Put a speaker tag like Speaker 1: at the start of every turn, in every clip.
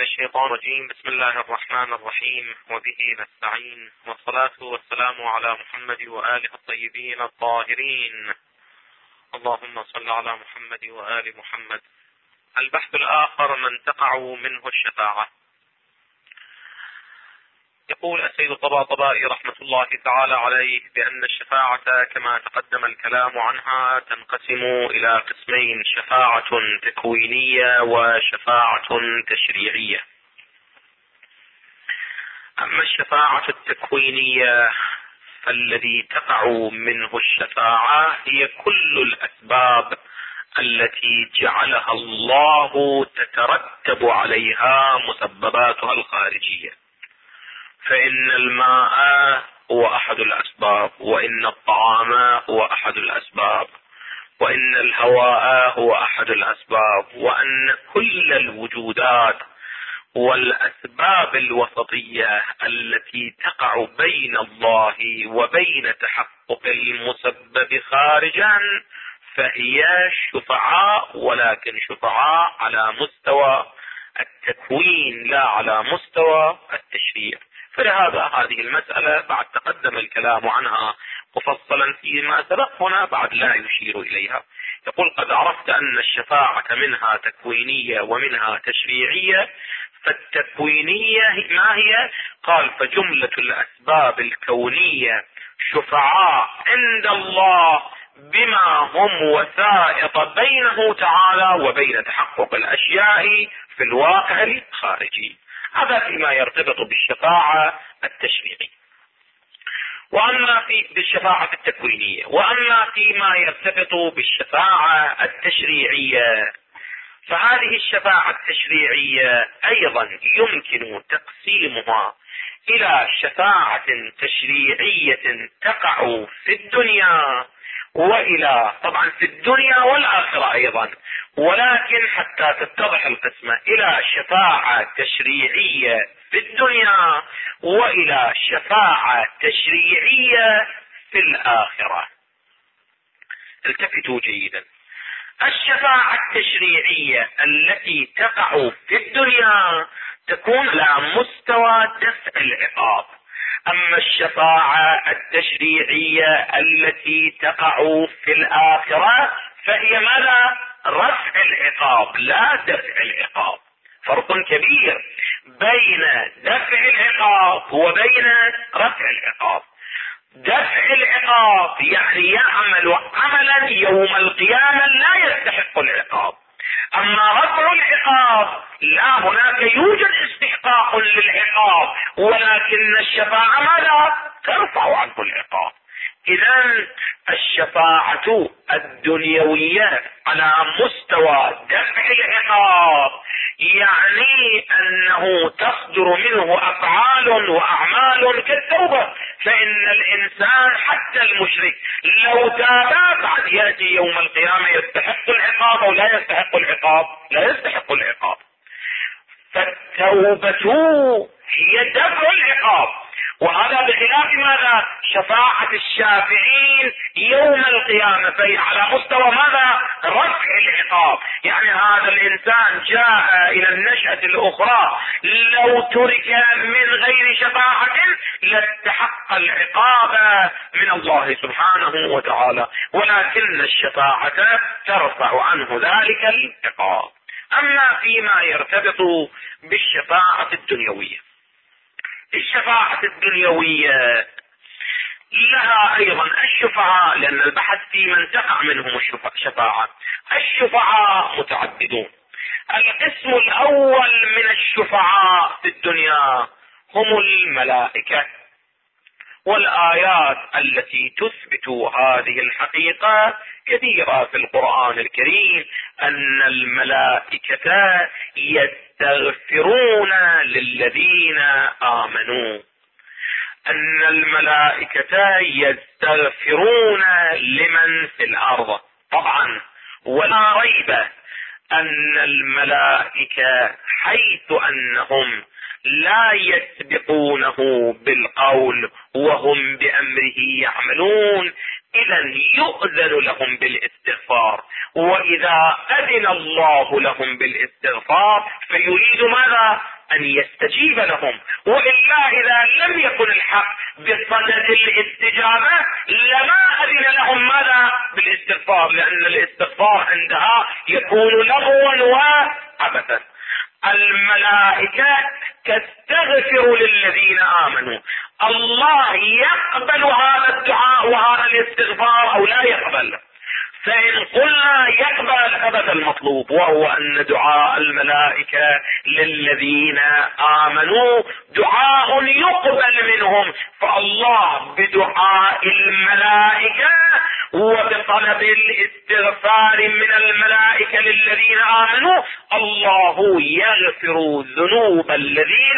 Speaker 1: من الشيطان الرجيم. بسم الله الرحمن الرحيم، وبه نستعين، والصلاة والسلام على محمد وآله الطيبين الطاهرين. اللهم صل على محمد وآل محمد. البحث الآخر: من تقع منه الشفاعة. يقول السيد الطباطبائي رحمة الله تعالى عليه بأن الشفاعة كما تقدم الكلام عنها تنقسم إلى قسمين: شفاعة تكوينية وشفاعة تشريعية. أما الشفاعة التكوينية فالذي تقع منه الشفاعة هي كل الأسباب التي جعلها الله تترتب عليها مسبباتها الخارجية. فإن الماء هو أحد الأسباب، وإن الطعام هو أحد الأسباب، وإن الهواء هو أحد الأسباب، وأن كل الوجودات والأسباب الوسطية التي تقع بين الله وبين تحقق المسبب خارجا فهي شفعاء، ولكن شفعاء على مستوى التكوين لا على مستوى التشريع. فلهذا هذه المسألة بعد تقدم الكلام عنها مفصلا فيما سبق، هنا بعد لا يشير إليها. يقول: قد عرفت أن الشفاعة منها تكوينية ومنها تشريعية. فالتكوينية ما هي؟ قال: فجملة الأسباب الكونية شفعاء عند الله بما هم وسائط بينه تعالى وبين تحقق الأشياء في الواقع الخارجي. هذا فيما يرتبط بالشفاعة التشريعية. وأما بالشفاعة التكوينية. وأما فيما يرتبط بالشفاعة التشريعية فهذه الشفاعة التشريعية أيضا يمكن تقسيمها إلى شفاعة تشريعية تقع في الدنيا، وإلى طبعا في الدنيا والآخرة أيضا، ولكن حتى تتضح القسمة إلى شفاعة تشريعية في الدنيا وإلى شفاعة تشريعية في الآخرة. التفتوا جيدا. الشفاعة التشريعية التي تقع في الدنيا تكون على مستوى دفع العقاب. أما الشفاعة التشريعية التي تقع في الآخرة فهي ماذا؟ رفع العقاب لا دفع العقاب. فرق كبير بين دفع العقاب وبين رفع العقاب. دفع العقاب يعني يعمل عملا يوم القيامة لا يستحق العقاب. أما رفع العقاب لا، هناك يوجد استحقاق للعقاب، ولكن الشفاعة ماذا؟ ترفع عنه العقاب. إذن الشفاعة الدنيوية على مستوى دفع العقاب يعني أنه تصدر منه أفعال وأعمال كالتوبة. فإن الإنسان حتى المشرك لو تاب بعد يأتي يوم القيامة يستحق العقاب أو لا يستحق العقاب؟ لا يستحق العقاب. فالتوبة هي دفع العقاب، وهذا بخلاف ماذا؟ شفاعة الشافعين يوم القيامة، فهي على مستوى ماذا؟ رفع العقاب. يعني هذا الإنسان جاء إلى النشأة الأخرى لو ترك من غير شفاعة لاستحق العقاب من الله سبحانه وتعالى، ولكن الشفاعة ترفع عنه ذلك العقاب. أما فيما يرتبط بالشفاعة الدنيوية، الشفاعة الدنيوية لها أيضا الشفعاء، لأن البحث في من تقع منهم الشفاعة. الشفعاء متعددون. القسم الأول من الشفعاء في الدنيا هم الملائكة، والآيات التي تثبت هذه الحقيقة كثيرة في القرآن الكريم. أن الملائكة يستغفرون للذين آمنوا، أن الملائكة يستغفرون لمن في الأرض طبعا، ولا ريب أن الملائكة حيث أنهم لا يسبقونه بالقول وهم بأمره يعملون، إذا يؤذن لهم بالاستغفار، وإذا أذن الله لهم بالاستغفار فيريد ماذا؟ أن يستجيب لهم. وإلا إذا لم يكن الحق بصدد الاستجابة لما أذن لهم ماذا؟ بالاستغفار، لأن الاستغفار عندها يكون لغوا وعبثا. الملائكة تستغفر للذين آمنوا، الله يقبل هذا الدعاء وهذا الاستغفار أو لا يقبل؟ فإن قلنا يقبل ثبت المطلوب، وهو أن دعاء الملائكة للذين آمنوا دعاء يقبل منهم، فالله بدعاء الملائكة وبطلب الاستغفار من الملائكة للذين آمنوا الله يغفر ذنوب الذين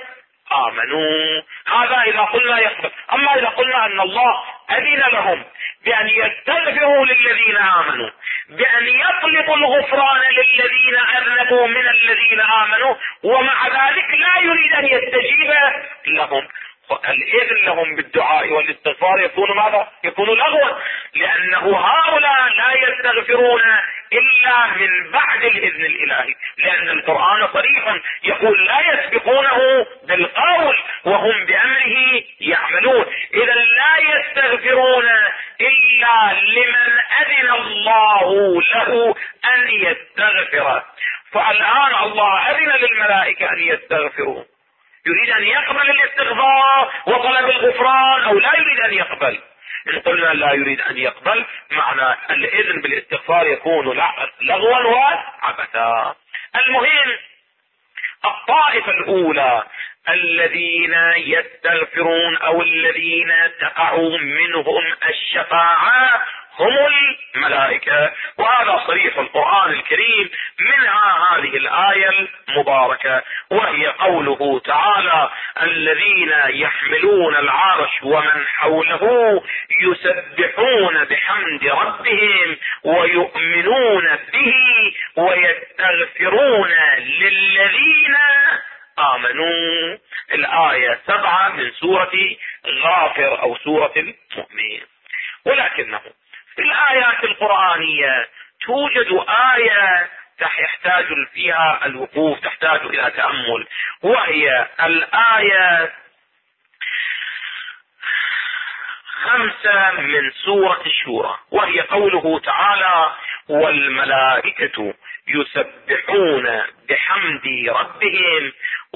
Speaker 1: آمنوا. هذا إذا قلنا يقبل. أما إذا قلنا أن الله أذن لهم بأن يستغفروا للذين آمنوا، بأن يطلبوا الغفران للذين أذنبوا من الذين آمنوا، ومع ذلك لا يريد أن يستجيب لهم، الإذن لهم بالدعاء والاستغفار يكون ماذا؟ يكون لغوا، لأنه هؤلاء لا يستغفرون إلا من بعد الإذن الإلهي، لأن القرآن صريح يقول لا يسبقونه بالقول وهم بأمره يعملون. إذا لا يستغفرون إلا لمن أذن الله له أن يستغفر. فالآن الله أذن للملائكة أن يستغفروا، يريد أن يقبل الاستغفار وطلب الغفران أو لا يريد أن يقبل؟ إن قلنا لا يريد أن يقبل معنى الإذن بالاستغفار يكون لغوا وعبثا. المهم الطائفة الأولى الذين يستغفرون أو الذين تقع منهم الشفاعة هم الملائكة، وهذا صريح القرآن الكريم، منها هذه الآية المباركة وهي قوله تعالى الذين يحملون العرش ومن حوله يسبحون بحمد ربهم ويؤمنون به ويستغفرون للذين آمنوا. الآية 7 من سورة غافر أو سورة المؤمن. ولكنه في الآيات القرآنية توجد آية يحتاج فيها الوقوف، تحتاج إلى تأمل، وهي الآية 5 من سورة الشورى، وهي قوله تعالى والملائكة يسبحون بحمد ربهم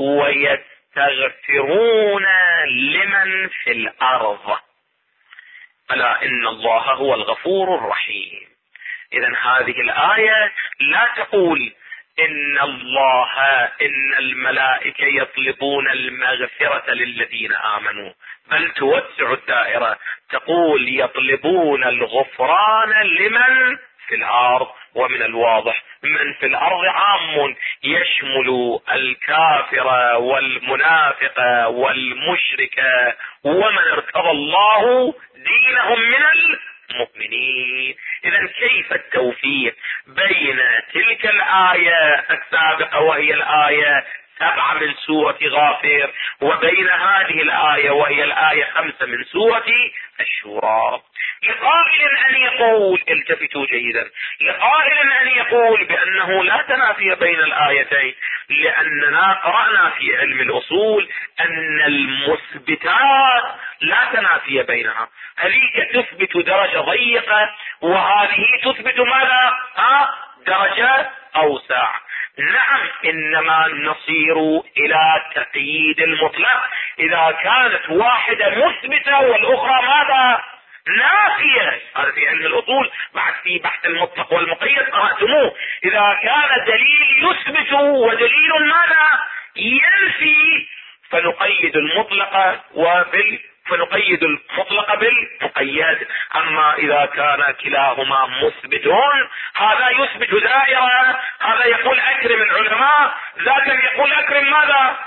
Speaker 1: ويستغفرون لمن في الأرض ألا إن الله هو الغفور الرحيم. إذن هذه الآية لا تقول إن الملائكة يطلبون المغفرة للذين آمنوا، بل توسع الدائرة تقول يطلبون الغفران لمن في الأرض. ومن الواضح من في الأرض عام يشمل الكافر والمنافق والمشرك ومن ارتضى الله دينهم من المؤمنين. إذن كيف التوفيق بين تلك الآية السابقة وهي الآية 7 من سورة غافر وبين هذه الآية وهي الآية 5 من سورة الشورى؟ لقائل أن يقول، التفتوا جيدا، لقائل أن يقول بأنه لا تنافي بين الآيتين، لأننا قرأنا في علم الأصول أن المثبتات لا تنافي بينها، هذيك تثبت درجة ضيقة وهذه تثبت ماذا؟ درجة أوسع. نعم، إنما نصير إلى تقييد المطلق إذا كانت واحدة مثبتة والأخرى ماذا؟ نافية. هذا في علم الأصول بعد في بحث المطلق والمقيد قرأتموه. إذا كان دليل يثبت ودليل ماذا؟ ينفي، فنقيد المطلق فنقيد المطلق بالمقيد. أما إذا كان كلاهما مثبتون، هذا يثبت دائرة، هذا يقول أكرم العلماء، ذاك يقول أكرم ماذا؟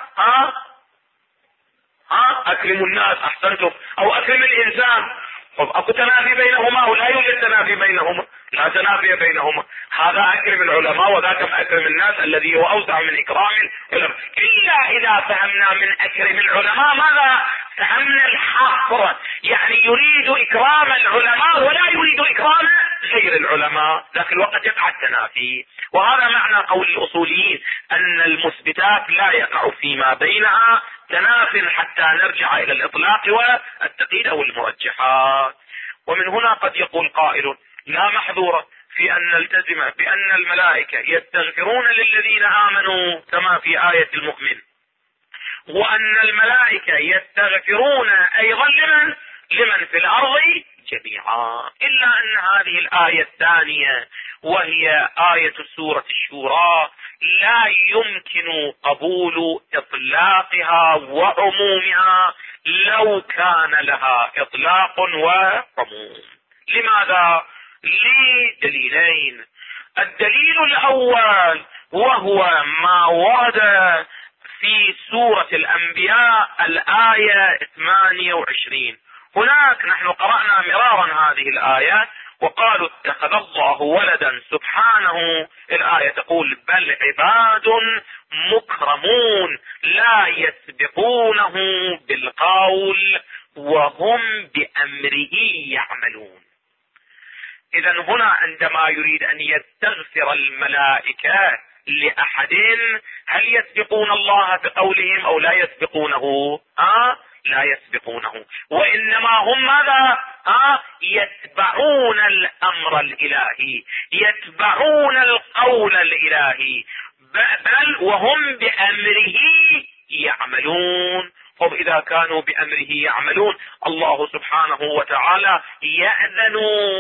Speaker 1: أكرم الناس، أحسنتم، أو أكرم الإنسان. أكو تنافي بينهما ولا يوجد تنافي بينهما؟ لا تنافي بينهما. هذا أكرم العلماء وذاك أكرم الناس الذي هو أوسع من إكرام العلماء، إلا إذا
Speaker 2: إذا فهمنا من أكرم العلماء ماذا؟ فهمنا الحصر، يعني يريد إكرام العلماء ولا يريد إكرام غير العلماء، لكن الوقت يقع التنافي. وهذا معنى قول الأصوليين أن المثبتات لا يقع فيما بينها تناف حتى نرجع إلى الإطلاق والتقييد أو المرجحات. ومن هنا قد يقول قائل لا محظور في أن نلتزم بأن الملائكة يستغفرون للذين آمنوا كما في آية المؤمن، وأن الملائكة يستغفرون أيضا لمن في الأرض جميعا، إلا أن هذه الآية الثانية وهي آية سورة الشورى لا يمكن قبول إطلاقها وعمومها لو كان لها إطلاق وعموم. لماذا؟ لدليلين. الدليل الأول وهو ما ورد في سورة الأنبياء الآية 28. هناك نحن قرأنا مرارا هذه الآية وقالوا اتخذ الله ولدا سبحانه. الآية تقول بل عباد مكرمون لا يسبقونه بالقول وهم بأمره يعملون. إذا هنا عندما يريد أن يستغفر الملائكة لأحد هل يسبقون الله بقولهم أو لا يسبقونه؟ لا يسبقونه، وإنما هم ماذا؟ يتبعون الأمر الإلهي، يتبعون القول الإلهي، بل وهم بأمره يعملون. هم إذا كانوا بأمره يعملون الله سبحانه وتعالى يأذن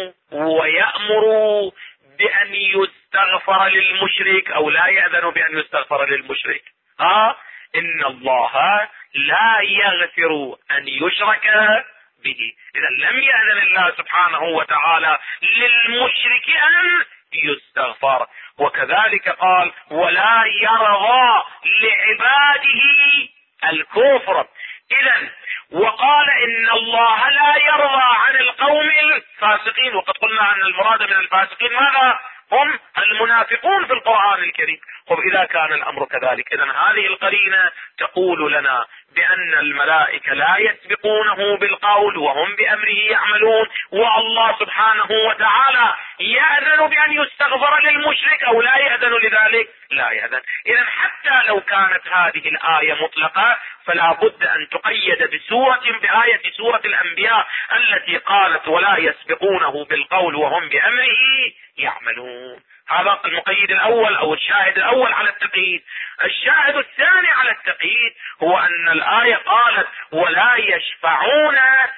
Speaker 2: ويأمر بأن يستغفر للمشرك أو لا يأذن بأن يستغفر للمشرك؟ إن الله لا يغفر أن يشرك به. إذا لم يأذن الله سبحانه وتعالى للمشرك أن يستغفر. وكذلك قال ولا يرضى لعباده الكفر. إذا وقال إن الله لا يرضى عن القوم الفاسقين، وقد قلنا أن المراد من الفاسقين ماذا؟ هم المنافقون في القرآن الكريم. إذا كان الأمر كذلك إذن هذه القرينة تقول لنا بأن الملائكة لا يسبقونه بالقول وهم بأمره يعملون، والله سبحانه وتعالى يأذن بأن يستغفر للمشرك أو لا يأذن لذلك؟ لا يأذن. إذن حتى لو كانت هذه الآية مطلقة فلا بد أن تقيد بآية سورة الأنبياء التي قالت ولا يسبقونه بالقول وهم بأمره يعملون. هذا المقيد الأول أو الشاهد الأول على التقييد. الشاهد الثاني على التقييد هو أن الآية قالت ولا يشفعون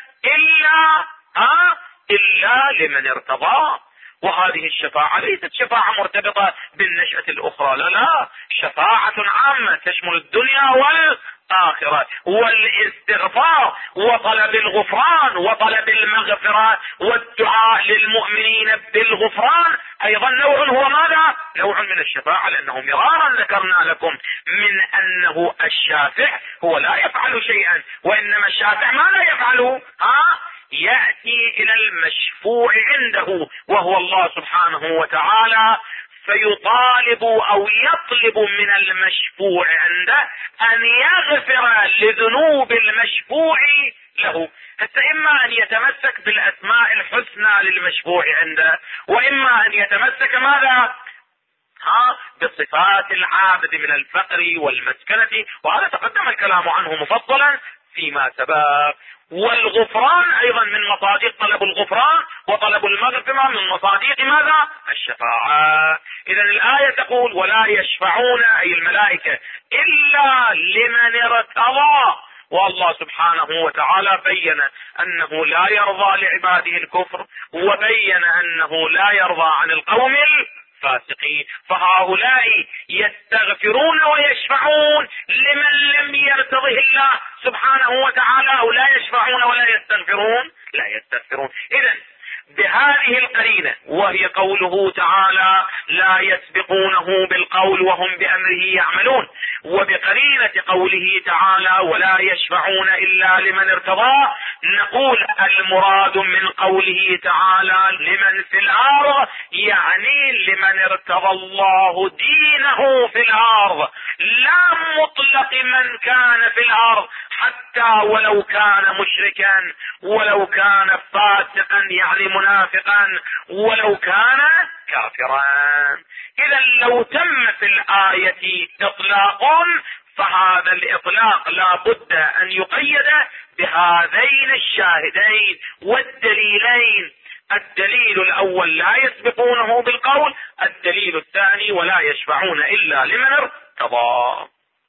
Speaker 2: إلا لمن ارتضى. وهذه الشفاعة ليست شفاعة مرتبطة بالنشأة الأخرى، لا، شفاعة عامة تشمل الدنيا والآخرة، والاستغفار وطلب الغفران وطلب المغفرة والدعاء للمؤمنين بالغفران أيضا نوع، هو ماذا؟ نوع من الشفاعة، لأنه مرارا ذكرنا لكم من أنه الشافع هو لا يفعل شيئا، وإنما الشافع ما لا يفعله يأتي إلى المشفوع عنده وهو الله سبحانه وتعالى، فيطالب أو يطلب من المشفوع عنده أن يغفر لذنوب المشفوع له. حتى إما أن يتمسك بالأسماء الحسنى للمشفوع عنده، وإما أن يتمسك ماذا؟ بصفات العابد من الفقر والمسكنة، وهذا تقدم الكلام عنه مفصلا فيما سبق. والغفران أيضا من مصادق طلب الغفران، وطلب المغفرة من مصادق ماذا؟ الشفاعة. إذن الآية تقول ولا يشفعون أي الملائكة إلا لمن ارتضى، والله سبحانه وتعالى بين أنه لا يرضى لعباده الكفر، وبين أنه لا يرضى عن القوم الفاسقين. فهؤلاء يستغفرون ويشفعون لمن لم يرتضه الله سبحانه وتعالى، أو لا يشفعون ولا يستغفرون، لا يستغفرون. إذن بهذه القرينة وهي قوله تعالى لا يسبقونه بالقول وهم بأمره يعملون، وبقرينة قوله تعالى ولا يشفعون إلا لمن ارتضى، نقول المراد من قوله تعالى لمن في الأرض يعني لمن ارتضى الله دينه في الأرض، لا مطلق لمن كان في الارض، حتى ولو كان مشركا، ولو كان فاسقا يعني منافقا، ولو كان كافرا. اذا لو تم في الآية اطلاق، فهذا الاطلاق لا بد ان يقيد بهذين الشاهدين والدليلين. الدليل الاول لا يسبقونه بالقول، الدليل الثاني ولا يشفعون الا لمن ارتضى.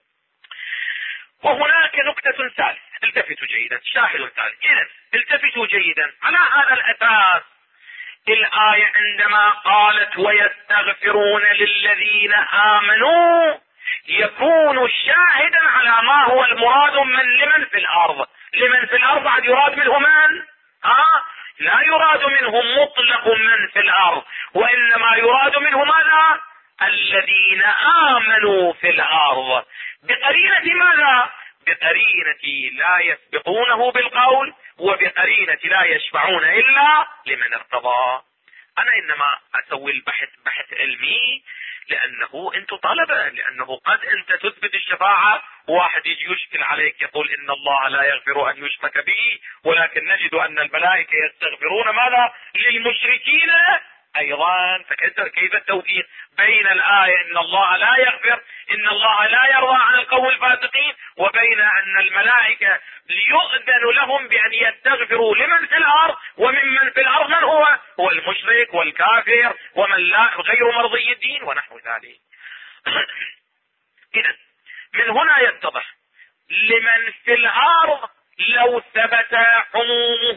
Speaker 2: وهناك نكتة ثالثة، التفتوا جيدا، شاهد ثالث. اذا التفتوا جيدا، على هذا الاساس الآية عندما قالت ويستغفرون للذين آمنوا يكون شاهدا على ما هو المراد لمن في الارض. لمن في الارض عاد يراد منه من؟ لا يراد منهم مطلق من في الارض، وانما يراد منه ماذا؟ الذين آمنوا في الارض. بقرينة ماذا؟ بقرينة لا يسبقونه بالقول، وبقرينة لا يشفعون الا لمن ارتضى. انا انما اسوي البحث بحث علمي لانه انت طلبة، لانه قد انت تثبت الشفاعة، واحد يجي يشكل عليك يقول ان الله لا يغفر ان يشرك به، ولكن نجد ان الملائكة يستغفرون ماذا؟ للمشركين ايضا. فكيف التوفيق بين الآية ان الله لا يغفر، ان الله لا يرضى عن القوم الفاسقين، وبين ان الملائكة ليؤذن لهم بان يستغفروا لمن في الارض، وممن في الارض من هو؟ هو المشرك والكافر ومن لا غير مرضي الدين ونحو ذلك. اذا من هنا يتضح لمن في الارض لو ثبت عمومه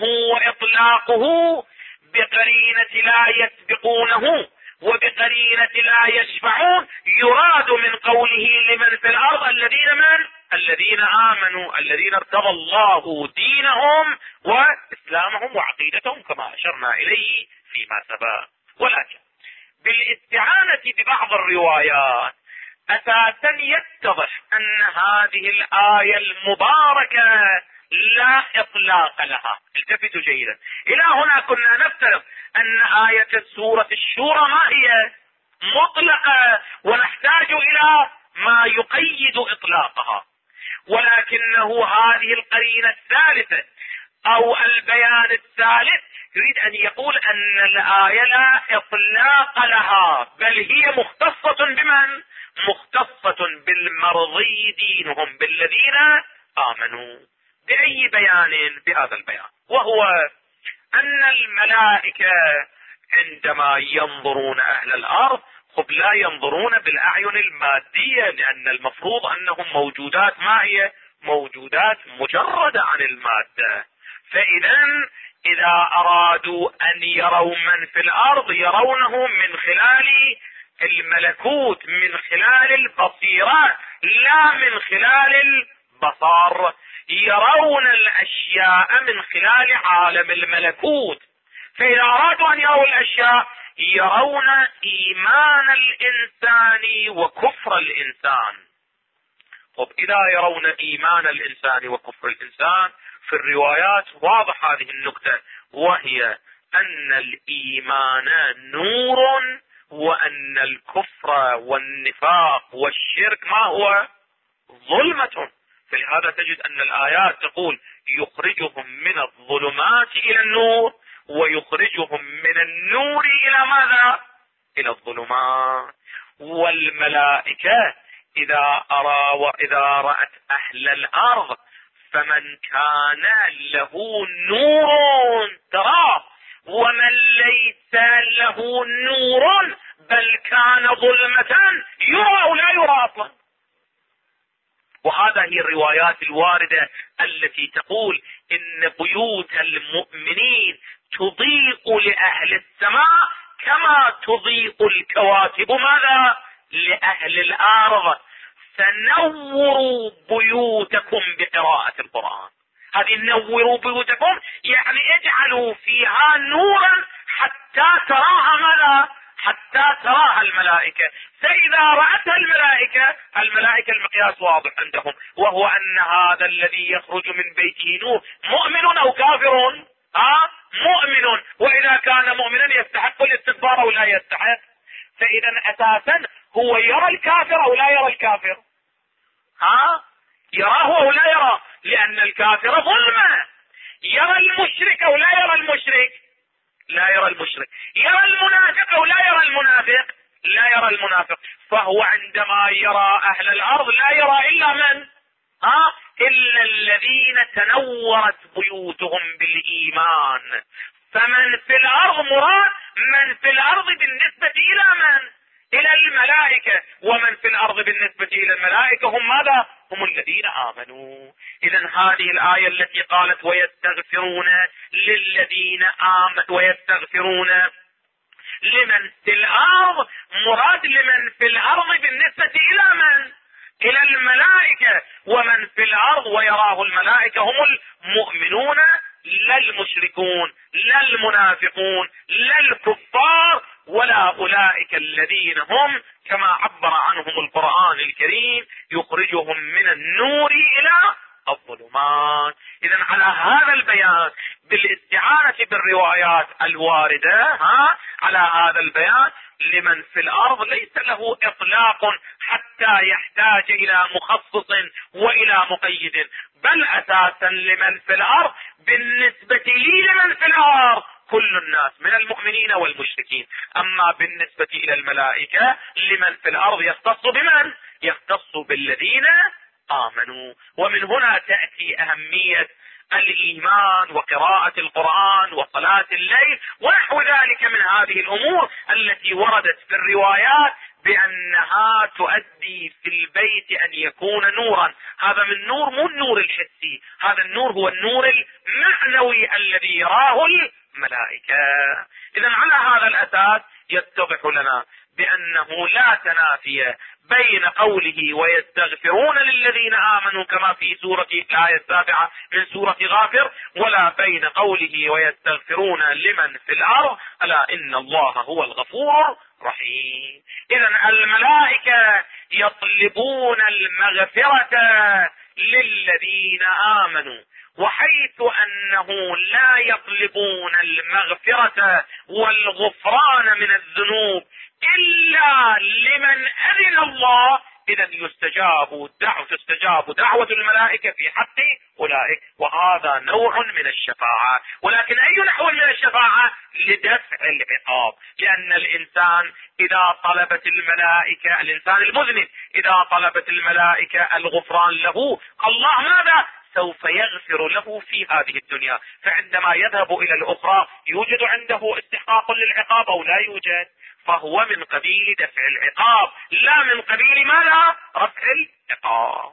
Speaker 2: واطلاقه بقرينة لا يسبقونه وبقرينة لا يشفعون، يراد من قوله لمن في الارض الذين من؟ الذين آمنوا، الذين ارتضى الله دينهم واسلامهم وعقيدتهم كما اشرنا اليه فيما سبق. ولكن بالاستعانة ببعض الروايات اساسا يتضح ان هذه الآية المباركة لا اطلاق لها. التفتوا جيدا، الى هنا كنا نفترض ان آية سورة الشورى ما هي؟ مطلقة، ونحتاج الى ما يقيد اطلاقها. ولكنه هذه القرينة الثالثة او البيان الثالث يريد ان يقول ان الآية لا اطلاق لها، بل هي مختصة بمن؟ مختصة بالمرضي دينهم، بالذين آمنوا. بأي بيان؟ بهذا البيان، وهو ان الملائكة عندما ينظرون اهل الارض لا ينظرون بالاعين المادية، لان المفروض انهم موجودات ما هي؟ موجودات مجردة عن المادة. فاذا اذا ارادوا ان يروا من في الارض يرونه من خلال الملكوت، من خلال البصيرة لا من خلال البصر. يرون الاشياء من خلال عالم الملكوت. فاذا ارادوا ان يروا الاشياء يرون ايمان الانسان وكفر الانسان. طب اذا يرون ايمان الانسان وكفر الانسان، في الروايات واضح هذه النكتة، وهي ان الايمان نور، وان الكفر والنفاق والشرك ما هو؟ ظلمة. فلهذا تجد ان الايات تقول يخرجهم من الظلمات الى النور، ويخرجهم من النور الى ماذا؟ الى الظلمات. والملائكة اذا رأت اهل الارض فمن كان له نور تراه، ومن ليس له نور بل كان ظلمة يرى او لا يرى اصلا. وهذا هي الروايات الواردة التي تقول ان بيوت المؤمنين تضيء لأهل السماء كما تضيء الكواكب ماذا؟ لأهل الأرض. فنوروا بيوتكم بقراءة القرآن. هذه نوروا بيوتكم يعني اجعلوا فيها نورا حتى تراها ماذا؟ حتى تراها الملائكة. فإذا رأتها الملائكة المقياس واضح عندهم، وهو أن هذا الذي يخرج من بيته نور مؤمن أو كافر؟ مؤمن. وإذا كان مؤمنا يستحق الاستكبار أو لا يستحق؟ فإذا أساسا هو يرى الكافر أو لا يرى الكافر؟ يراه أو لا يرى؟ لأن الكافر ظلمة. يرى المشرك أو لا يرى المشرك؟ لا يرى المشرك. يرى المنافق أو لا يرى المنافق؟ لا يرى المنافق. فهو عندما يرى أهل الأرض لا يرى إلا من؟ إلا الذين تنورت بيوتهم بالإيمان. فمن في الأرض مراد من في الأرض بالنسبة إلى من؟ إلى الملائكة. ومن في الأرض بالنسبة إلى الملائكة هم ماذا؟ هم الذين آمنوا. إذن هذه الآية التي قالت ويستغفرون للذين آمنوا ويستغفرون لمن في الأرض، مراد لمن في الأرض بالنسبة إلى من؟ إلى الملائكة. ومن في الأرض ويراه الملائكة هم المؤمنون، لا المشركون، لا المنافقون، لا الكفار، ولا أولئك الذين هم كما عبر عنهم القرآن الكريم يخرجهم من النور إلى الظلمات. إذن على هذا البيان بالاستعانة بالروايات الواردة على هذا البيان لمن في الأرض ليس له إطلاق حتى يحتاج إلى مخصص وإلى مقيد، بل أساسا لمن في الأرض بالنسبة لمن في الأرض كل الناس من المؤمنين والمشركين. أما بالنسبة إلى الملائكة لمن في الأرض يختص بمن؟ يختص بالذين آمنوا. ومن هنا تأتي أهمية الإيمان وقراءة القرآن وصلاة الليل ونحو ذلك من هذه الأمور التي وردت في الروايات بأنها تؤدي في البيت أن يكون نورا. هذا من نور، مو النور الحسي، هذا النور هو النور المعنوي الذي يراه الملائكة. إذن على هذا الأساس يتضح لنا بأنه لا تنافي بين قوله ويستغفرون للذين آمنوا كما في سورة الآية 7 من سورة غافر، ولا بين قوله ويستغفرون لمن في الأرض ألا إن الله هو الغفور الرحيم. إذن الملائكة يطلبون المغفرة للذين آمنوا، وحيث أنه لا يطلبون المغفرة والغفران من الذنوب إلا لمن أذن الله، إذن تستجاب دعوة الملائكة في حق أولئك، وهذا نوع من الشفاعة. ولكن أي نوع من الشفاعة؟ لدفع العقاب. لأن الإنسان إذا طلبت الملائكة، الإنسان المذنب إذا طلبت الملائكة الغفران له، الله ماذا؟ سوف يغفر له في هذه الدنيا. فعندما يذهب إلى الأخرى يوجد عنده استحقاق للعقاب أو لا يوجد؟ فهو من قبيل دفع العقاب لا من قبيل ماذا؟ رفع العقاب.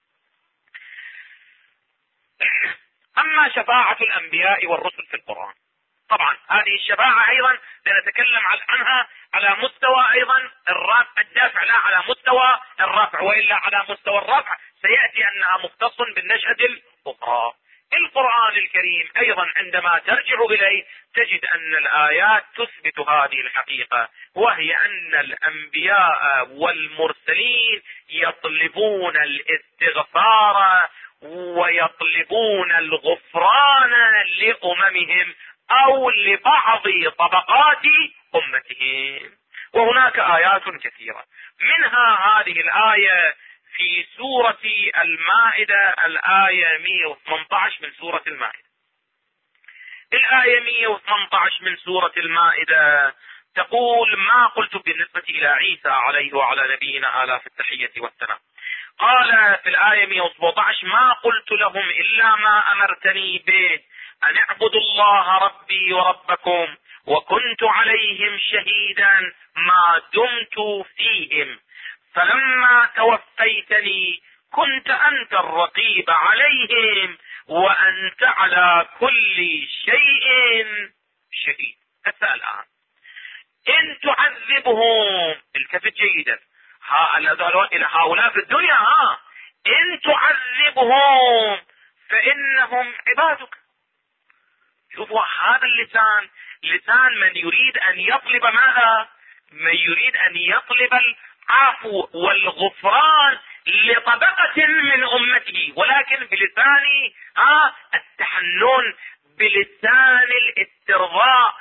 Speaker 2: أما شفاعة الأنبياء والرسل في القرآن، طبعا هذه الشفاعة أيضا سنتكلم عنها على مستوى أيضا الدفع، لا على مستوى الرفع، وإلا على مستوى الرفع سيأتي أنها مختص بالنشأة الأخرى. القرآن الكريم أيضا عندما ترجع إليه تجد أن الآيات تثبت هذه الحقيقة، وهي أن الأنبياء والمرسلين يطلبون الاستغفار ويطلبون الغفران لأممهم أو لبعض طبقات أمتهم. وهناك آيات كثيرة، منها هذه الآية في سورة المائدة، الآية 118 من سورة المائدة. الآية 118 من سورة المائدة تقول: ما قلت بالنسبة إلى عيسى عليه وعلى نبينا آلاف التحية والسلام. قال في الآية 117: ما قلت لهم إلا ما أمرتني به أن اعبدوا الله ربي وربكم وكنت عليهم شهيدا ما دمت فيهم فلما توفيتني كنت أنت الرقيب عليهم وأنت على كل شيء شهيد. حتى الآن إن تعذبهم، التفت جيدا، هؤلاء في الدنيا، إن تعذبهم فإنهم عبادك. شوفوا هذا اللسان، لسان من يريد أن يطلب ماذا؟ من يريد أن يطلب العفو والغفران لطبقة من أمته، ولكن بلسان التحنن، بلسان الاسترضاء،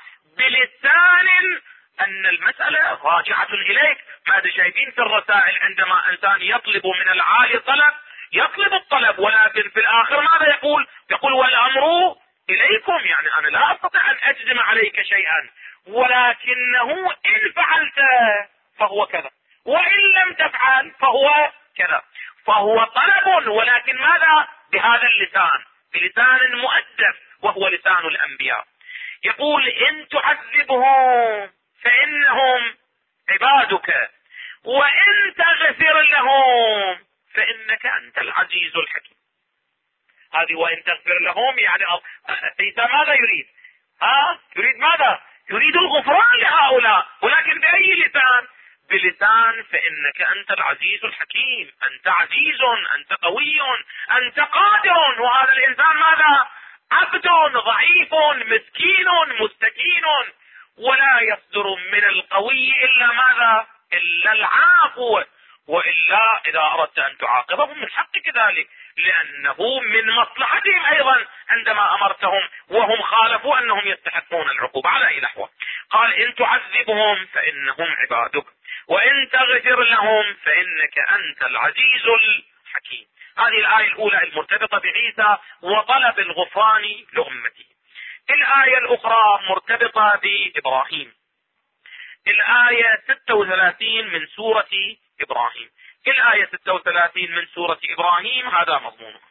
Speaker 2: بلسان أن المسألة راجعة إليك. ماذا شايفين في الرسائل عندما إنسان يطلب من العالي طلب يطلب الطلب، ولكن في الآخر ماذا يقول؟ يقول والأمر إليكم، يعني أنا لا أستطيع أن أجزم عليك شيئا، ولكنه إن فعلت فهو كذا، وإن لم تفعل فهو كذا. فهو طلب، ولكن ماذا؟ بهذا اللسان، بلسان مؤدب وهو لسان الأنبياء. يقول إن تعذبهم فإنهم عبادك وإن تغفر لهم فإنك أنت العزيز الحكيم. هذه وإن تغفر لهم، يعني عيسى ماذا يريد؟ يريد ماذا؟ يريد الغفران لهؤلاء، ولكن بأي لسان؟ بلسان فإنك أنت العزيز الحكيم، أنت عزيز، أنت قوي، أنت قادر. وهذا الإنسان ماذا؟ عبد ضعيف مسكين مستكين، ولا يصدر من القوي إلا ماذا؟ إلا العفو. وإلا إذا أردت أن تعاقبهم من حقك ذلك، لأنه من مصلحتهم أيضا عندما أمرتهم وهم خالفوا أنهم يستحقون العقوبة على أي نحو. قال إن تعذبهم فإنهم عبادك وإن تغفر لهم فإنك أنت العزيز الحكيم. هذه الآية الأولى المرتبطة بعيسى وطلب الغفران لأمته. الآية الأخرى مرتبطة بإبراهيم، الآية 36 من سورة إبراهيم. الآية 36 من سورة إبراهيم هذا مضمونها.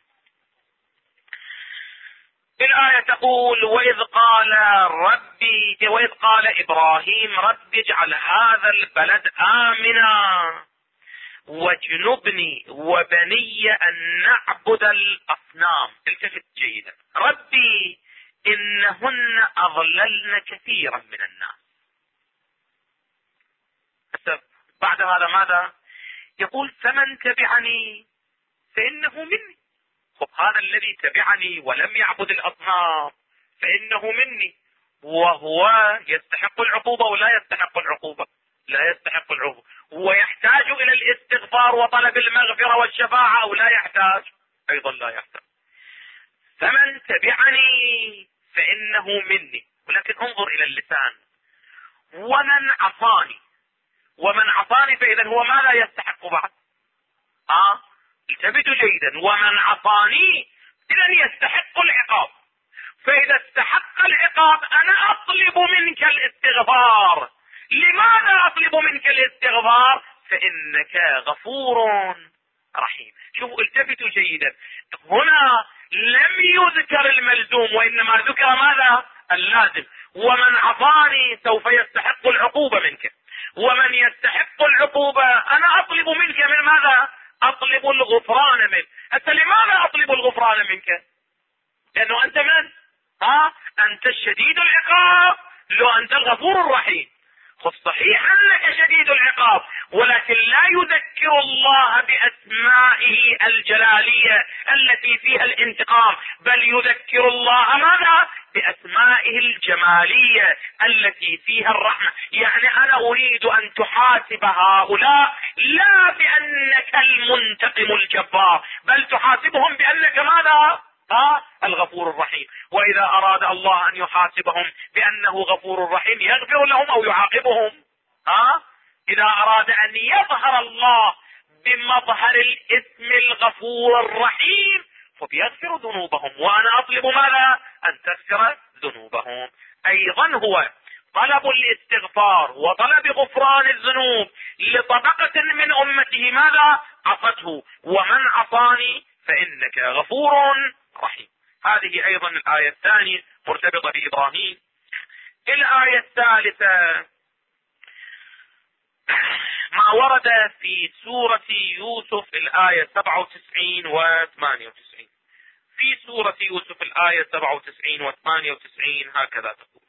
Speaker 2: الآية تقول وإذ قال إبراهيم رب اجعل هذا البلد آمنا واجنبني وبني أن نعبد الأصنام. التفت جيدا، ربي إنهن أضللن كثيرا من الناس. بعد هذا ماذا يقول؟ فمن تبعني فإنه مني. هذا الذي تبعني ولم يعبد الأصنام فإنه مني، وهو يستحق العقوبة ولا يستحق العقوبة؟ لا يستحق العقوبة. ويحتاج إلى الاستغفار وطلب المغفرة والشفاعة أو لا يحتاج؟ أيضا لا يحتاج. فمن تبعني فإنه مني، ولكن انظر إلى اللسان. ومن عصاني فإذا هو ما لا يستحق بعد. التفتوا جيدا، ومن عصاني إذا يستحق العقاب. فإذا استحق العقاب أنا أطلب منك الاستغفار. لماذا أطلب منك الاستغفار؟ فإنك غفور رحيم. شوفوا التفتوا جيدا، هنا لم يذكر الملزوم وإنما ذكر ماذا؟ اللازم. ومن عصاني سوف يستحق العقوبة منك، ومن يستحق العقوبة أنا أطلب منك من ماذا؟ أطلب الغفران منك. حتى لماذا أطلب الغفران منك؟ لأنه أنت من؟ أنت الشديد العقاب، لو أنت الغفور الرحيم. صحيح أنك شديد العقاب، ولكن لا يذكر الله بأسمائه الجلالية التي فيها الانتقام، بل يذكر الله ماذا؟ بأسمائه الجمالية التي فيها الرحمة. يعني أنا أريد أن تحاسب هؤلاء لا بأنك المنتقم الجبار، بل تحاسبهم بأنك ماذا؟ الغفور الرحيم. وإذا أراد الله أن يحاسبهم بأنه غفور رحيم يغفر لهم أو يعاقبهم. إذا أراد أن يظهر الله بمظهر الاسم الغفور الرحيم فبيغفر ذنوبهم، وأنا أطلب ماذا؟ أن تغفر ذنوبهم. أيضا هو طلب الاستغفار وطلب غفران الذنوب لطبقة من أمته ماذا؟ عصته. ومن عصاني فإنك غفور رحيم. هذه أيضا الآية الثانية مرتبطة بإبراهيم. الآية الثالثة ما ورد في سورة يوسف الآية 97 و 98. في سورة يوسف الآية 97 و 98 هكذا تقول: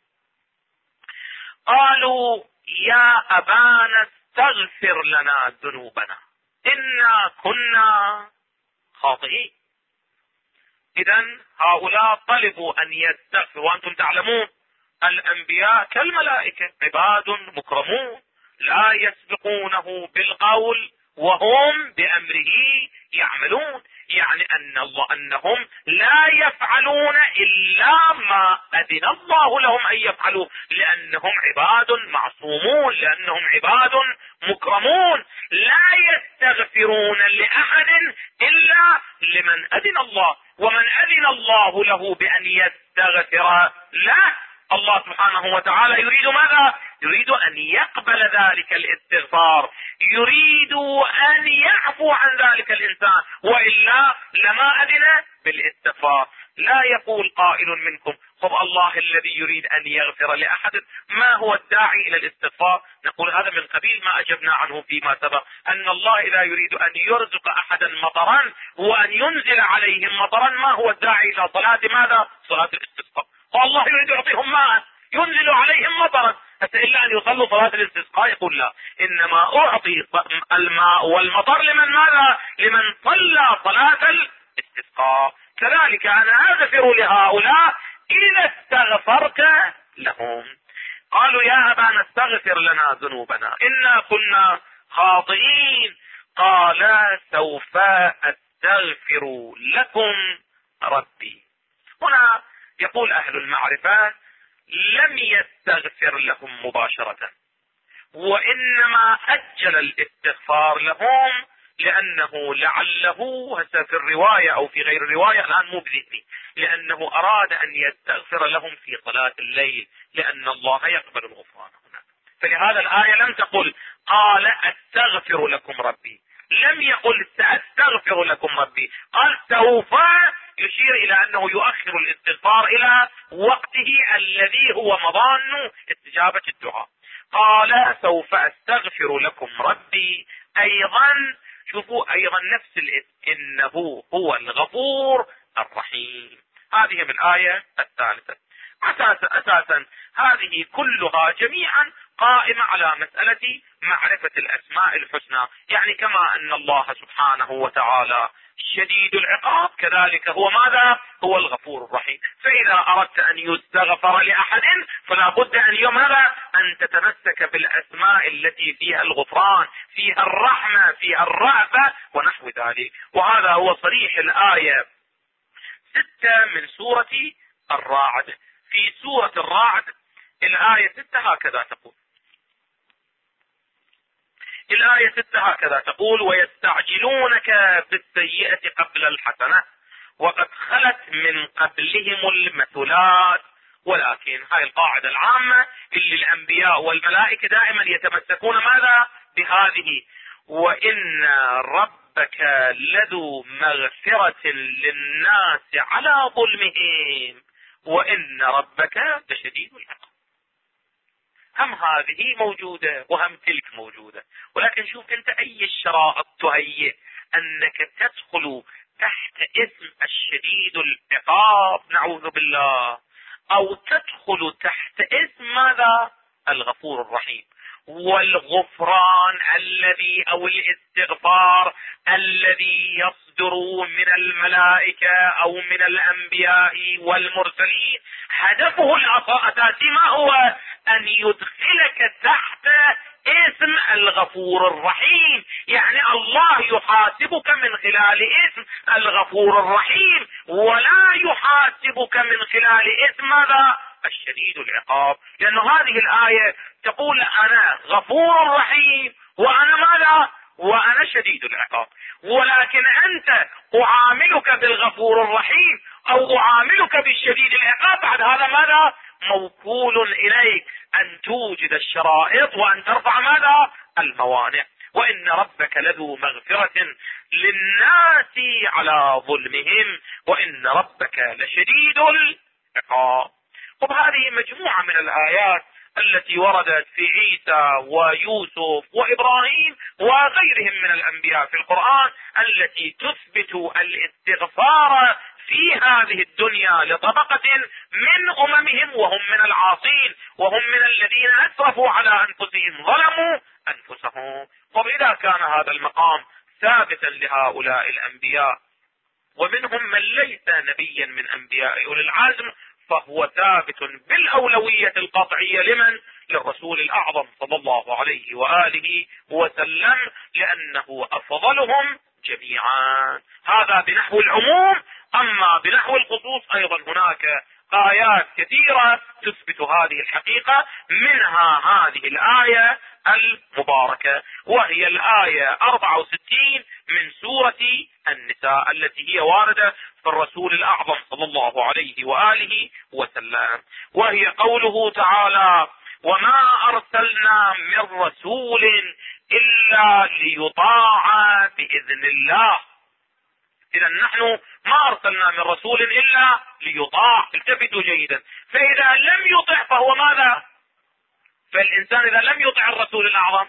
Speaker 2: قالوا يا أبانا استغفر لنا ذنوبنا إنا كنا خاطئين. إذن هؤلاء طلبوا أن يستغفروا، وأنتم تعلمون الأنبياء كالملائكة عباد مكرمون لا يسبقونه بالقول وهم بأمره يعملون. يعني أنهم لا يفعلون إلا ما أذن الله لهم أن يفعلوا، لأنهم عباد معصومون، لأنهم عباد مكرمون، لا يستغفرون لأحد إلا لمن أذن الله، ومن أذن الله له بأن يستغفر له الله سبحانه وتعالى يريد ماذا؟ يريد أن يقبل ذلك الاستغفار، يريد أن يعفو عن ذلك الإنسان، وإلا لما أذن بالاستغفار. لا يقول قائل منكم طب الله الذي يريد أن يغفر لأحد ما هو الداعي إلى الاستغفار؟ نقول هذا من قبيل ما أجبنا عنه فيما سبق، أن الله إذا يريد أن يرزق أحدا مطرا وأن ينزل عليهم مطرا ما هو الداعي إلى صلاة ماذا؟ صلاة الاستسقاء. والله يريد يعطيهم ماء ينزل عليهم مطرا، إلا أن يصلوا صلاة الاستسقاء يقول لا، إنما أعطي الماء والمطر لمن ماذا؟ لمن صلى صلاة الاستسقاء. كذلك أنا أغفر لهؤلاء إذا استغفرت لهم. قالوا يا أبانا استغفر لنا ذنوبنا إنا كنا خاطئين. قال سوف أستغفر لكم ربي. هنا يقول أهل المعرفة لم يستغفر لهم مباشرة، وإنما أجل الاستغفار لهم، لأنه لعله هسه في الرواية أو في غير الرواية الآن مو بذهني، لأنه أراد أن يستغفر لهم في صلاة الليل، لأن الله يقبل الغفران هنا. فلهذا الآية لم تقل قال أستغفر لكم ربي، لم يقل سأستغفر لكم ربي، قال سوف، يشير إلى أنه يؤخر الاستغفار إلى وقته الذي هو مضان استجابة الدعاء. قال سوف أستغفر لكم ربي. أيضا شوفوا أيضا نفس الاسم، إنه هو الغفور الرحيم. هذه من الآية الثالثة. أساسا هذه كلها جميعا قائمة على مسألة معرفة الأسماء الحسنى، يعني كما أن الله سبحانه وتعالى شديد العقاب كذلك هو ماذا؟ هو الغفور الرحيم. فإذا أردت أن يستغفر لأحد فلا بد أن تتمسك بالأسماء التي فيها الغفران، فيها الرحمة، فيها الرأفة ونحو ذلك. وهذا هو صريح الآية 6 من سورة الرعد. في سورة الرعد الآية 6 هكذا تقول، الآية 6 هكذا تقول ويستعجلونك بالسيئة قبل الحسنة وقد خلت من قبلهم المثلات. ولكن هاي القاعدة العامة اللي الأنبياء والملائكة دائما يتمسكون ماذا؟ بهذه، وإن ربك لذو مغفرة للناس على ظلمهم وإن ربك لشديد العقاب. هم هذه موجودة وهم تلك موجودة، ولكن شوف انت اي الشرائط تهيئ انك تدخل تحت اسم الشديد العقاب نعوذ بالله، او تدخل تحت اسم ماذا؟ الغفور الرحيم. والغفران الذي او الاستغفار الذي يصدر من الملائكة او من الانبياء والمرسلين هدفه الاساسي ما هو؟ ان يدخلك تحت اسم الغفور الرحيم. يعني الله يحاسبك من خلال اسم الغفور الرحيم، ولا يحاسبك من خلال اسم ماذا؟ الشديد العقاب. لأن هذه الآية تقول أنا غفور رحيم وأنا ماذا؟ وأنا شديد العقاب. ولكن أنت أعاملك بالغفور الرحيم أو أعاملك بالشديد العقاب، بعد هذا ماذا؟ موكول إليك أن توجد الشرائط وأن ترفع ماذا؟ الموانع. وإن ربك لذو مغفرة للناس على ظلمهم وإن ربك لشديد العقاب. وهذه مجموعة من الآيات التي وردت في عيسى ويوسف وإبراهيم وغيرهم من الأنبياء في القرآن التي تثبت الاستغفار في هذه الدنيا لطبقة من أممهم وهم من العاصين وهم من الذين أسرفوا على أنفسهم ظلموا أنفسهم. وإذا كان هذا المقام ثابتا لهؤلاء الأنبياء ومنهم من ليس نبيا من أنبياء أولي العزم، فهو ثابت بالأولوية القطعية لمن؟ للرسول الأعظم صلى الله عليه وآله وسلم، لأنه أفضلهم جميعا. هذا بنحو العموم. اما بنحو الخصوص ايضا هناك آيات كثيرة تثبت هذه الحقيقة، منها هذه الآية المباركة، وهي الآية 64 من سورة النساء التي هي واردة في الرسول الأعظم صلى الله عليه وآله وسلم، وهي قوله تعالى: وما أرسلنا من رسول إلا ليطاع بإذن الله. إذا نحن ما أرسلنا من رسول إلا ليطاع. التفتوا جيدا، فإذا لم يطع فهو ماذا؟ فالإنسان إذا لم يطع الرسول الأعظم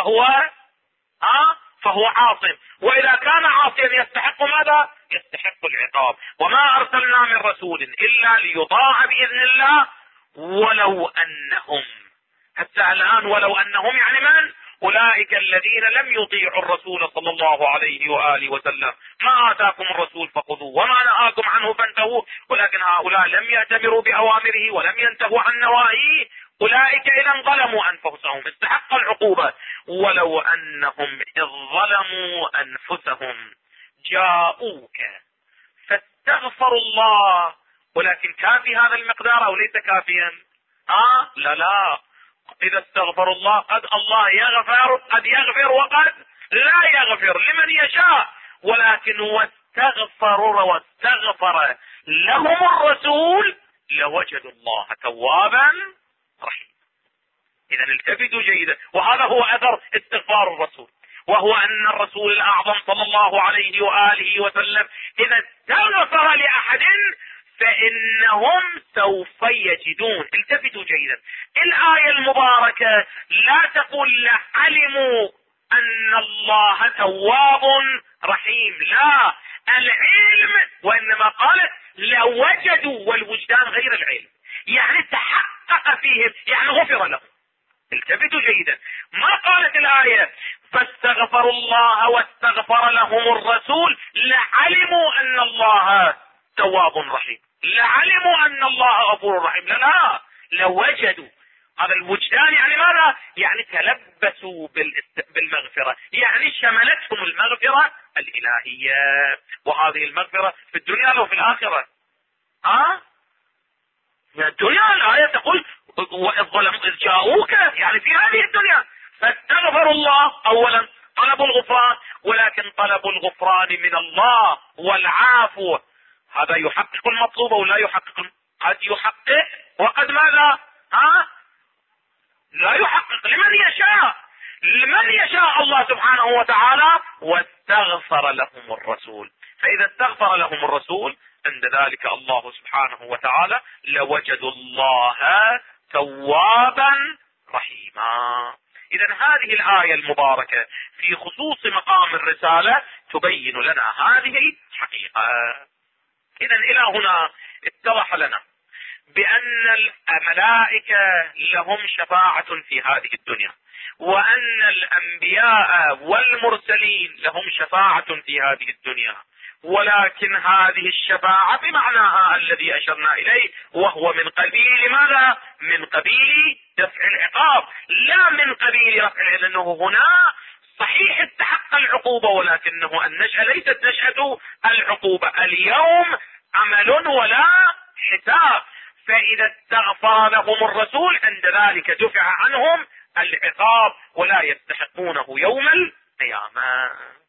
Speaker 2: فهو عاصم، وإذا كان عاصيا يستحق ماذا؟ يستحق العقاب. وما أرسلنا من رسول إلا ليطاع بإذن الله ولو أنهم. حتى الآن ولو أنهم يعني من؟ أولئك الذين لم يطيعوا الرسول صلى الله عليه وآله وسلم. ما آتاكم الرسول فخذوه وما نهاكم عنه فانتهوا، ولكن هؤلاء لم يأتمروا بأوامره ولم ينتهوا عن نواهيه. أولئك إذا ظلموا أنفسهم استحق العقوبة. ولو أنهم إذ ظلموا أنفسهم جاءوك فاستغفروا الله. ولكن كافي هذا المقدار أو ليس كافيا؟ لا. إذا استغفر الله قد الله يغفر، قد يغفر وقد لا يغفر لمن يشاء، ولكن واستغفر لهم الرسول لوجدوا الله توابا رحيما. إذا التفتوا جيدا، وهذا هو أثر استغفار الرسول، وهو أن الرسول الأعظم صلى الله عليه وآله وسلم إذا استغفر لأحد فإنهم سوف يجدون. التفتوا جيدا، الآية المباركة لا تقول لعلموا أن الله تواب رحيم، لا، العلم، وإنما قالت لوجدوا، والوجدان غير العلم، يعني تحقق فيهم، يعني غفر لهم. التفتوا جيدا، ما قالت الآية فاستغفروا الله واستغفر لهم الرسول لعلموا أن الله تواب رحيم، لعلموا أن الله غفور رحيم، لا، لوجدوا. هذا الوجدان يعني ماذا؟ يعني تلبسوا بالمغفرة، يعني شملتهم المغفرة الإلهية. وهذه المغفرة في الدنيا لو في الآخرة. في الدنيا الآية تقول وإذ ظلموا إذ جاءوك، يعني في هذه الدنيا فاستغفروا الله. أولا طلبوا الغفران، ولكن طلبوا الغفران من الله والعافو. هذا يحقق المطلوب ولا يحقق؟ قد يحقق وقد ماذا؟ لا يحقق لمن يشاء، لمن يشاء الله سبحانه وتعالى. واستغفر لهم الرسول، فإذا استغفر لهم الرسول عند ذلك الله سبحانه وتعالى لوجدوا الله توابا رحيما. إذا هذه الآية المباركة في خصوص مقام الرسالة تبين لنا هذه الحقيقة. إذا إلى هنا اتضح لنا بأن الملائكة لهم شفاعة في هذه الدنيا، وأن الأنبياء والمرسلين لهم شفاعة في هذه الدنيا، ولكن هذه الشفاعة بمعناها الذي أشرنا إليه، وهو من قبيل ماذا؟ من قبيل دفع العقاب، لا من قبيل رفع، لأنه هنا صحيح استحق العقوبة، ولكنه النشأة ليست نشأة العقوبة. اليوم عمل ولا حساب، فإذا استغفر لهم الرسول عند ذلك دفع عنهم العقاب ولا يستحقونه يوم القيامة.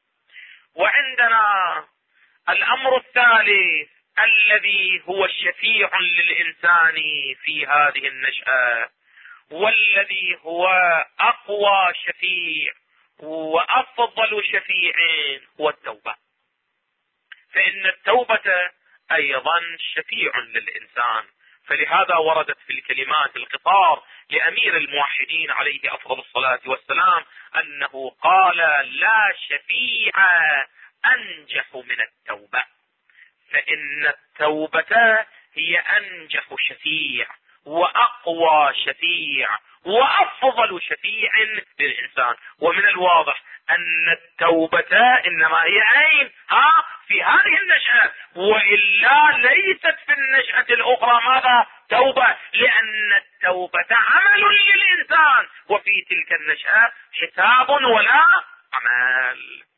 Speaker 2: وعندنا الأمر الثالث الذي هو شفيع للإنسان في هذه النشأة، والذي هو أقوى شفيع وأفضل شفيع هو التوبة. فإن التوبة أيضا شفيع للإنسان، فلهذا وردت في الكلمات القصار لأمير الموحدين عليه أفضل الصلاة والسلام أنه قال: لا شفيع أنجح من التوبة. فإن التوبة هي أنجح شفيع وأقوى شفيع وأفضل شفيع للإنسان. ومن الواضح أن التوبة إنما هي عين في هذه النشأة، وإلا ليست في النشأة الأخرى ماذا؟ توبة، لأن التوبة عمل للإنسان، وفي تلك النشأة حساب ولا عمل.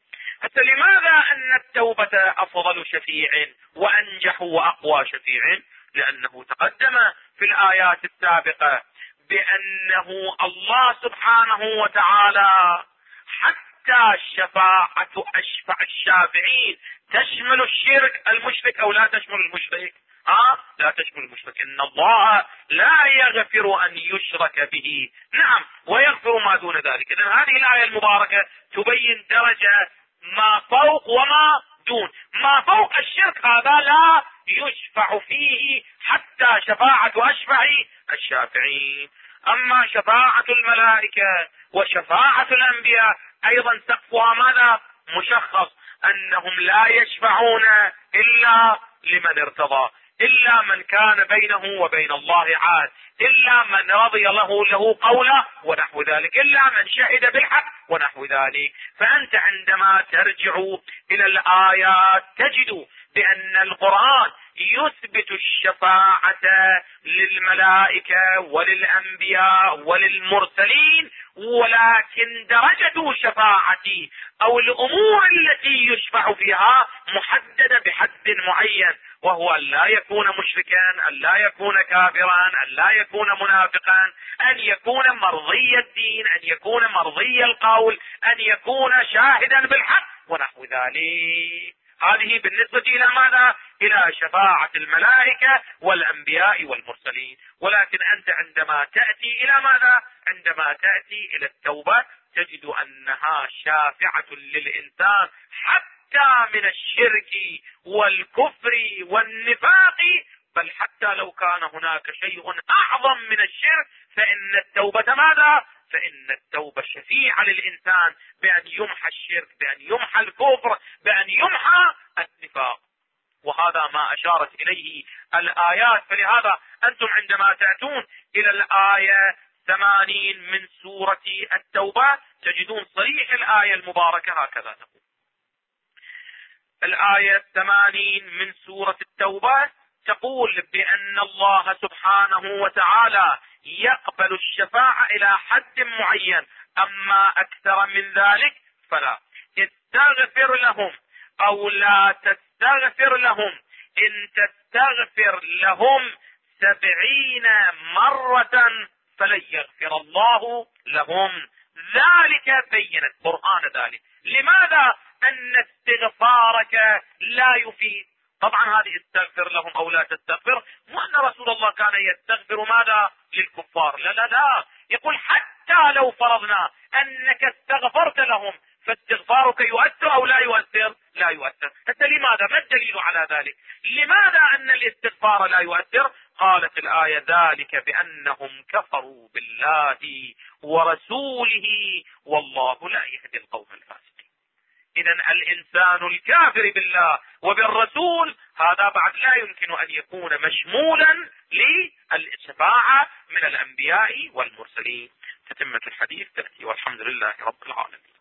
Speaker 2: حتى لماذا أن التوبة أفضل شفيع وأنجح وأقوى شفيع؟ لأنه تقدم في الآيات السابقة بأنه الله سبحانه وتعالى حتى شفاعة أشفع الشافعين تشمل الشرك المشرك أو لا تشمل المشرك؟ لا تشمل المشرك. إن الله لا يغفر أن يشرك به، نعم، ويغفر ما دون ذلك. إذن هذه الآية المباركة تبين درجة ما فوق وما دون. ما فوق الشرك هذا لا يشفع فيه حتى شفاعة أشفع الشافعين. أما شفاعة الملائكة وشفاعة الأنبياء أيضا سقفها ماذا؟ مشخص، أنهم لا يشفعون إلا لمن ارتضى، إلا من كان بينه وبين الله عهد، إلا من رضي له قوله ونحو ذلك، إلا من شهد بالحق ونحو ذلك. فأنت عندما ترجع إلى الآيات تجد بأن القرآن يثبت الشفاعة للملائكة وللأنبياء وللمرسلين، ولكن درجة شفاعة أو الأمور التي يشفع فيها محددة بحد معين، وهو أن لا يكون مشركا، أن لا يكون كافرا، أن لا يكون منافقا، أن يكون مرضي الدين، أن يكون مرضي القول، أن يكون شاهدا بالحق ونحو ذلك. هذه بالنسبة إلى ماذا؟ إلى شفاعة الملائكة والأنبياء والمرسلين. ولكن أنت عندما تأتي إلى ماذا؟ عندما تأتي إلى التوبة تجد أنها شافعة للإنسان حتى من الشرك والكفر والنفاق، بل حتى لو كان هناك شيء أعظم من الشرك فإن التوبة ماذا؟ فإن التوبة شفيعة للإنسان بأن يمحى الشرك، بأن يمحى الكفر، بأن يمحى النفاق. وهذا ما أشارت إليه الآيات. فلهذا أنتم عندما تأتون إلى الآية 80 من سورة التوبة تجدون صريح الآية المباركة هكذا تقول. الآية 80 من سورة التوبة تقول بأن الله سبحانه وتعالى يقبل الشفاعة إلى حد معين، أما أكثر من ذلك فلا. استغفر لهم أو لا تستغفر لهم، إن تستغفر لهم 70 مرة فلن يغفر الله لهم. ذلك بين القرآن ذلك. لماذا؟ أن استغفارك لا يفيد. طبعا هذه استغفر لهم أو لا تستغفر، مو أن رسول الله كان يستغفر ماذا؟ للكفار، لا لا لا، يقول حتى لو فرضنا أنك استغفرت لهم فاستغفارك يؤثر أو لا يؤثر؟ لا يؤثر. حتى لماذا؟ ما الدليل على ذلك؟ لماذا أن الاستغفار لا يؤثر؟ قالت الآية ذلك بأنهم كفروا بالله ورسوله والله لا يهدي القوم الفاسقين. إذن الإنسان الكافر بالله وبالرسول هذا بعد لا يمكن أن يكون مشمولا للشفاعة من الأنبياء والمرسلين. تتمة الحديث تأتي، والحمد لله رب العالمين.